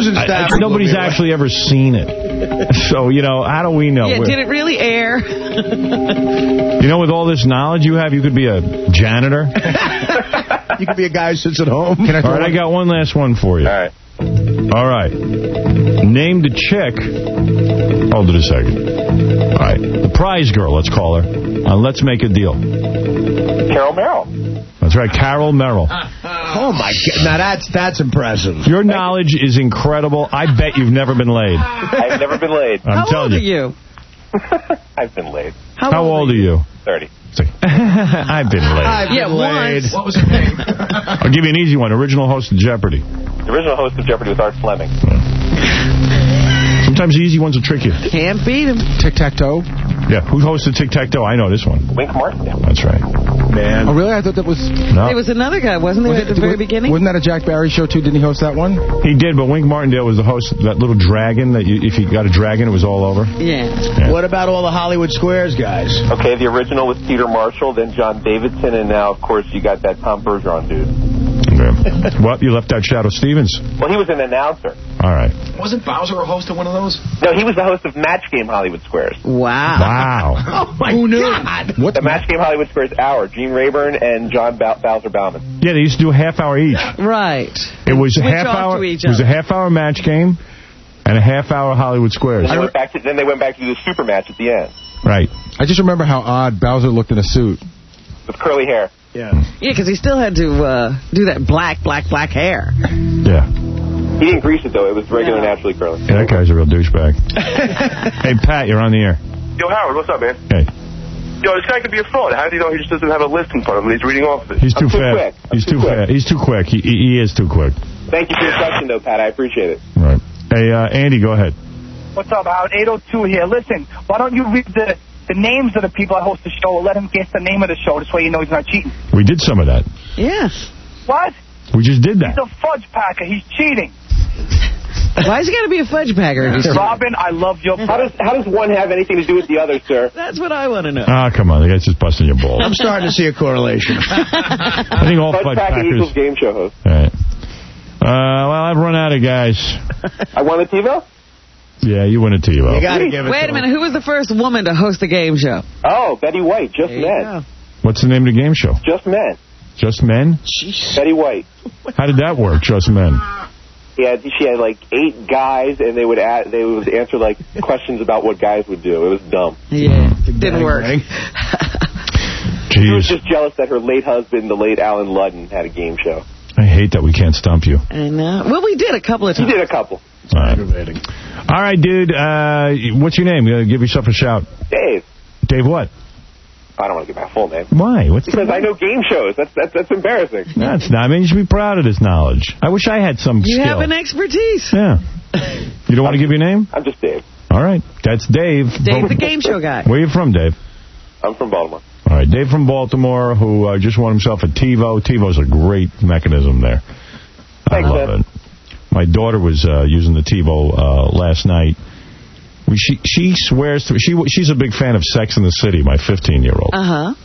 Susan Stafford. Nobody's actually ever seen it. So, how do we know? Yeah, did it really air? With all this knowledge you have, you could be a janitor. You could be a guy who sits at home. All right, I got one last one for you. All right. Name the chick. Hold it a second. All right. The prize girl, let's call her. Let's make a deal. Carol Merrill. That's right, Carol Merrill. Oh, my God. Now, that's impressive. Your knowledge is incredible. I bet you've never been laid. I've never been laid. I'm telling How old are you? I've been laid. How old are you? 30. I've been laid. Once. What was her name? I'll give you an easy one. Original host of Jeopardy. The original host of Jeopardy was Art Fleming. Sometimes the easy ones will trick you. Can't beat him. Tic-tac-toe? Yeah, who hosted Tic-Tac-Toe? I know this one. Wink Martindale. That's right. Man. Oh, really? I thought that was... No. There was another guy, wasn't there, at the very beginning? Wasn't that a Jack Barry show, too? Didn't he host that one? He did, but Wink Martindale was the host of that little dragon that if you got a dragon, it was all over. Yeah. What about all the Hollywood Squares guys? Okay, the original was Peter Marshall, then John Davidson, and now, of course, you got that Tom Bergeron dude. Okay. Well, you left out Shadow Stevens. Well, he was an announcer. All right. Wasn't Bowser a host of one of those? No, he was the host of Match Game Hollywood Squares. Wow. Oh, my God. What's the Match Game Hollywood Squares Hour? Gene Rayburn and John Bowser Bauman. Yeah, they used to do a half hour each. Right. It was a Switch half off hour. to each It was a other. half hour match game and a half hour Hollywood Squares. Then they went back to do the super match at the end. Right. I just remember how odd Bowser looked in a suit. With curly hair. Yeah. Yeah, because he still had to do that black hair. Yeah. He didn't grease it, though. It was regular, naturally curly. Yeah, that guy's a real douchebag. Hey, Pat, you're on the air. Yo, Howard, what's up, man? Hey. Yo, this guy could be a fraud. How do you know he just doesn't have a list in front of him? He's reading off of it. He's too fast. He's too fast. He's too quick. He is too quick. Thank you for your question, though, Pat. I appreciate it. Right. Hey, Andy, go ahead. What's up, Howard? 802 here. Listen, why don't you read the names of the people that host the show and let him guess the name of the show? This way you know he's not cheating. We did some of that. Yes. What? We just did that. He's a fudge packer. He's cheating. Why's he got to be a fudge packer? Robin, I love your... How does one have anything to do with the other, sir? That's what I want to know. Ah, come on. The guy's just busting your balls. I'm starting to see a correlation. I think all fudge packers... equals game show host. All right. Well, I've run out of guys. I won the TiVo? Yeah, you win a TiVo. You gotta give it Wait a minute. Who was the first woman to host the game show? Oh, Betty White. Just Men. What's the name of the game show? Just Men. Just Men? Betty White. How did that work, Just Men? She had like 8 guys, and they would answer like questions about what guys would do. It was dumb. Yeah, it didn't work. She was just jealous that her late husband, the late Alan Ludden, had a game show. I hate that we can't stump you. I know. Well, we did a couple of times. You did a couple. All right. All right, dude. What's your name? Give yourself a shout. Dave. Dave what? I don't want to give my full name. Why? Because I know game shows. That's embarrassing. That's not. I mean, you should be proud of this knowledge. I wish I had some skill. You have an expertise. Yeah. You don't want to give your name? I'm just Dave. All right. That's Dave. Dave, the game show guy. Where are you from, Dave? I'm from Baltimore. All right. Dave from Baltimore, who just won himself a TiVo. TiVo's a great mechanism there. Thanks, I love it. My daughter was using the TiVo last night. She swears to she's a big fan of Sex and the City, my 15-year-old. Uh-huh.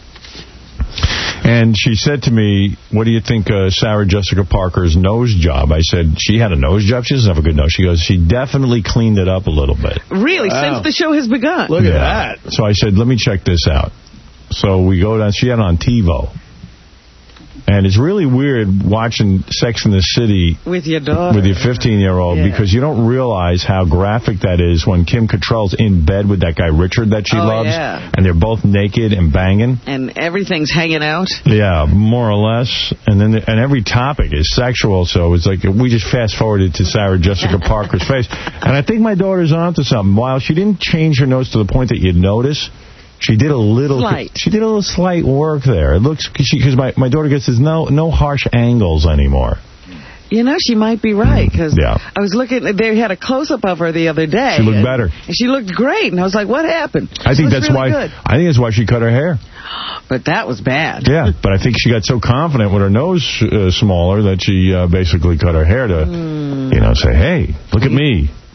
And she said to me, what do you think Sarah Jessica Parker's nose job? I said, she had a nose job? She doesn't have a good nose. She goes, she definitely cleaned it up a little bit. Really? Wow. Since the show has begun? Look at that. So I said, let me check this out. So we go down. She had it on TiVo. And it's really weird watching Sex and the City with your daughter, with your 15-year-old, because you don't realize how graphic that is when Kim Cattrall's in bed with that guy Richard that she loves, and they're both naked and banging, and everything's hanging out. Yeah, more or less. And then every topic is sexual, so it's like we just fast forwarded to Sarah Jessica Parker's face, and I think my daughter's onto something. While she didn't change her nose to the point that you'd notice, she did a little slight work there. It looks because my daughter gets this no harsh angles anymore. You know, she might be right, because I was looking, they had a close-up of her the other day. She looked better. And she looked great, and I was like, what happened? I think that's why she cut her hair. But that was bad. Yeah, but I think she got so confident with her nose smaller that she basically cut her hair to, say, hey, look at me.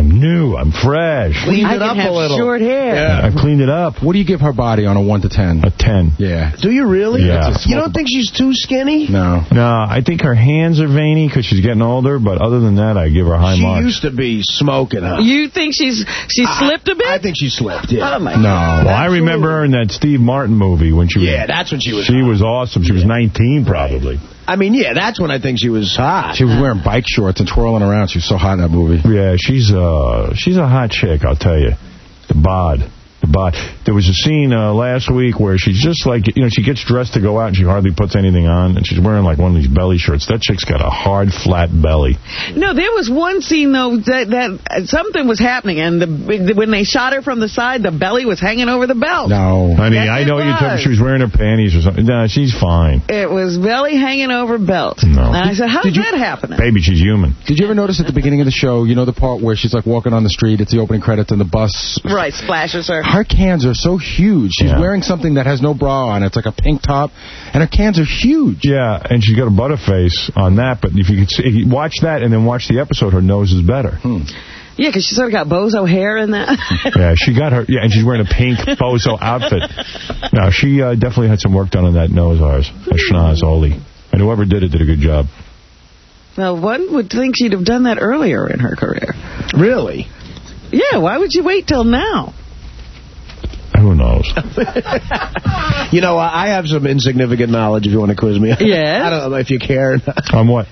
I'm new. I'm fresh. I can have short hair. Yeah. I've cleaned it up. What do you give her body on a 1 to 10? A 10. Yeah. Do you really? Yeah. You don't think she's too skinny? No. No, I think her hands are veiny because she's getting older, but other than that, I give her high She marks. used to be smoking, huh? You think she slipped a bit? I think she slipped, yeah. Oh, my No. God. Well, I remember her in that Steve Martin movie when she was... Yeah, that's when she was She hot. was awesome. She was 19, probably. I mean, yeah, that's when I think she was hot. She was wearing bike shorts and twirling around. She was so hot in that movie. Yeah, she's a hot chick, I'll tell you. The bod. There was a scene last week where she's just like, she gets dressed to go out and she hardly puts anything on, and she's wearing like one of these belly shirts. That chick's got a hard, flat belly. No, there was one scene, though, that something was happening, and when they shot her from the side, the belly was hanging over the belt. No. Honey, Yes, I know it you're talking, was. she was wearing her panties or something. No, she's fine. It was belly hanging over belt. No. And I said, how's that happening? Baby, she's human. Did you ever notice at the beginning of the show, the part where she's like walking on the street, it's the opening credits and the bus... Right, splashes her. Her cans are so huge. She's wearing something that has no bra on. It's like a pink top, and her cans are huge. Yeah, and she's got a butterface on that, but if you watch that and then watch the episode, her nose is better. Yeah, because she sort of got bozo hair in that. Yeah, she got her... Yeah, and she's wearing a pink bozo outfit. No, she definitely had some work done on that nose of hers. A schnoz, Oli. And whoever did it did a good job. Well, one would think she'd have done that earlier in her career. Really? Yeah, why would you wait till now? Who knows? I have some insignificant knowledge if you want to quiz me. Yes? I don't know if you care. On what?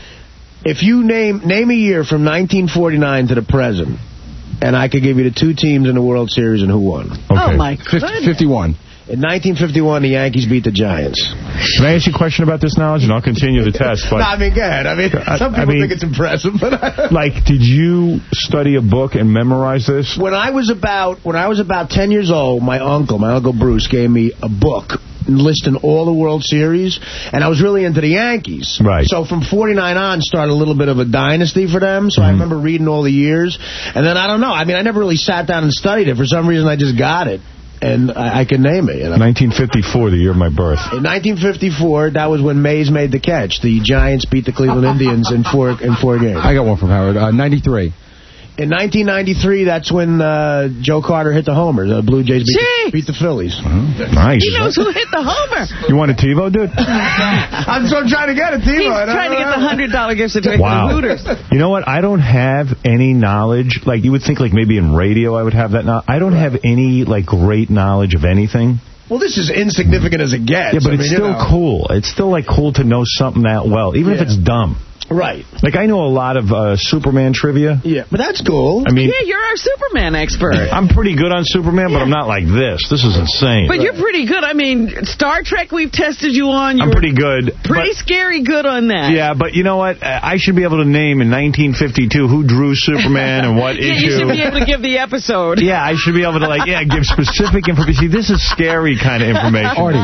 If you name a year from 1949 to the present, and I could give you the two teams in the World Series and who won. Okay. Oh, my goodness. 51. In 1951, the Yankees beat the Giants. Can I ask you a question about this knowledge, and I'll continue the test? But No, I mean, go ahead. I mean, some people think it's impressive, but like, did you study a book and memorize this? When I was about 10 years old, my uncle Bruce, gave me a book listing all the World Series, and I was really into the Yankees. Right. So from 49 on, started a little bit of a dynasty for them, so I remember reading all the years. And then, I don't know, I mean, I never really sat down and studied it. For some reason, I just got it. And I can name it. 1954, the year of my birth. In 1954, that was when Mays made the catch. The Giants beat the Cleveland Indians in four games. I got one from Howard. 93. In 1993, that's when Joe Carter hit the homer. The Blue Jays beat the Phillies. Nice. He knows who hit the homer. You want a TiVo, dude? I'm trying to get a TiVo. He's trying to get the $100 gift certificate Wow. to Hooters. You know what? I don't have any knowledge. Like, you would think, like, maybe in radio I would have that knowledge. I don't have any, like, great knowledge of anything. Well, this is insignificant as it gets. Yeah, but it's still cool. It's still, like, cool to know something that well, even if it's dumb. Right. Like, I know a lot of Superman trivia. Yeah, but that's cool. I mean, Yeah, you're our Superman expert. I'm pretty good on Superman, but I'm not like this. This is insane. But you're pretty good. I mean, Star Trek we've tested you on. I'm pretty good. Pretty scary good on that. Yeah, but you know what? I should be able to name in 1952 who drew Superman and what Yeah, issue. you should be able to give the episode. Yeah, I should be able to, give specific information. See, this is scary kind of information. Artie,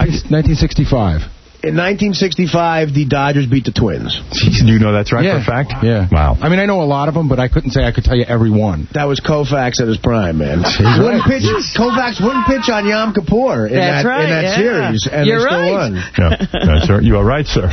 1965. In 1965, the Dodgers beat the Twins. Do you know that's right for a fact? Yeah. Wow. I mean, I know a lot of them, but I couldn't say I could tell you every one. That was Koufax at his prime, man. Koufax wouldn't pitch on Yom Kippur in that series, and You're they still right. won. Yeah, that's right. You are right, sir.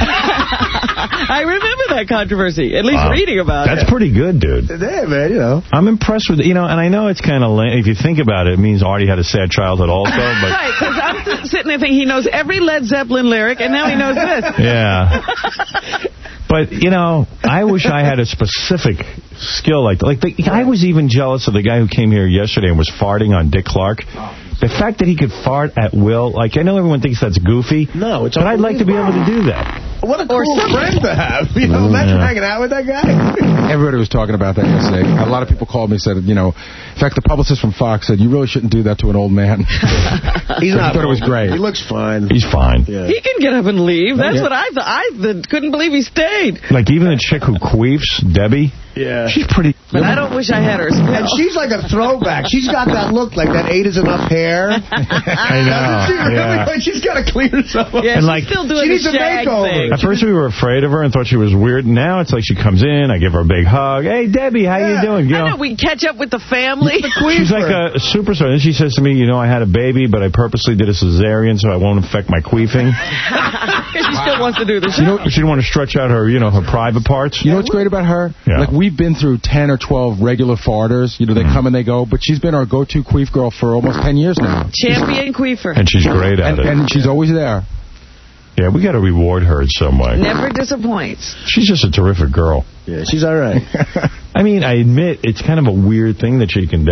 I remember that controversy, at least reading about it. That's pretty good, dude. Yeah, man, I'm impressed with it, and I know it's kind of lame. If you think about it, it means Artie had a sad childhood also. But Right, because I'm sitting there thinking he knows every Led Zeppelin lyric, and now he knows this. Yeah. But, I wish I had a specific skill like that. I was even jealous of the guy who came here yesterday and was farting on Dick Clark. The fact that he could fart at will, I know everyone thinks that's goofy. No, it's but I'd like to be able to do that. What a cool friend to have. Imagine hanging out with that guy. Everybody was talking about that yesterday. A lot of people called me and said, in fact, the publicist from Fox said, you really shouldn't do that to an old man. He's not. I thought it was great. He looks fine. He's fine. Yeah. He can get up and leave. That's what I thought. I couldn't believe he stayed. Like, even the chick who queefs, Debbie, Yeah. she's pretty... But I don't wish I had her skill. And she's like a throwback. She's got that look like that 8 is enough hair. I know. She really, Yeah. she's got to clean herself up. Yeah, And, she's still doing she needs the a shag makeover. thing. At first we were afraid of her and thought she was weird. Now it's like she comes in, I give her a big hug. Hey, Debbie, how you doing? I know, we catch up with the family. She's like a superstar. Then she says to me, I had a baby, but I purposely did a cesarean so I won't affect my queefing. She still wants to do the show. She didn't want to stretch out her, her private parts. You know what's great about her? Yeah. Like, we've been through 10 or 12 regular farters. You know, they come and they go. But she's been our go-to queef girl for almost 10 years now. Champion queefer. And she's great at it. And she's always there. Yeah, we got to reward her in some way. Never disappoints. She's just a terrific girl. Yeah, she's all right. I mean, I admit, it's kind of a weird thing that she can do.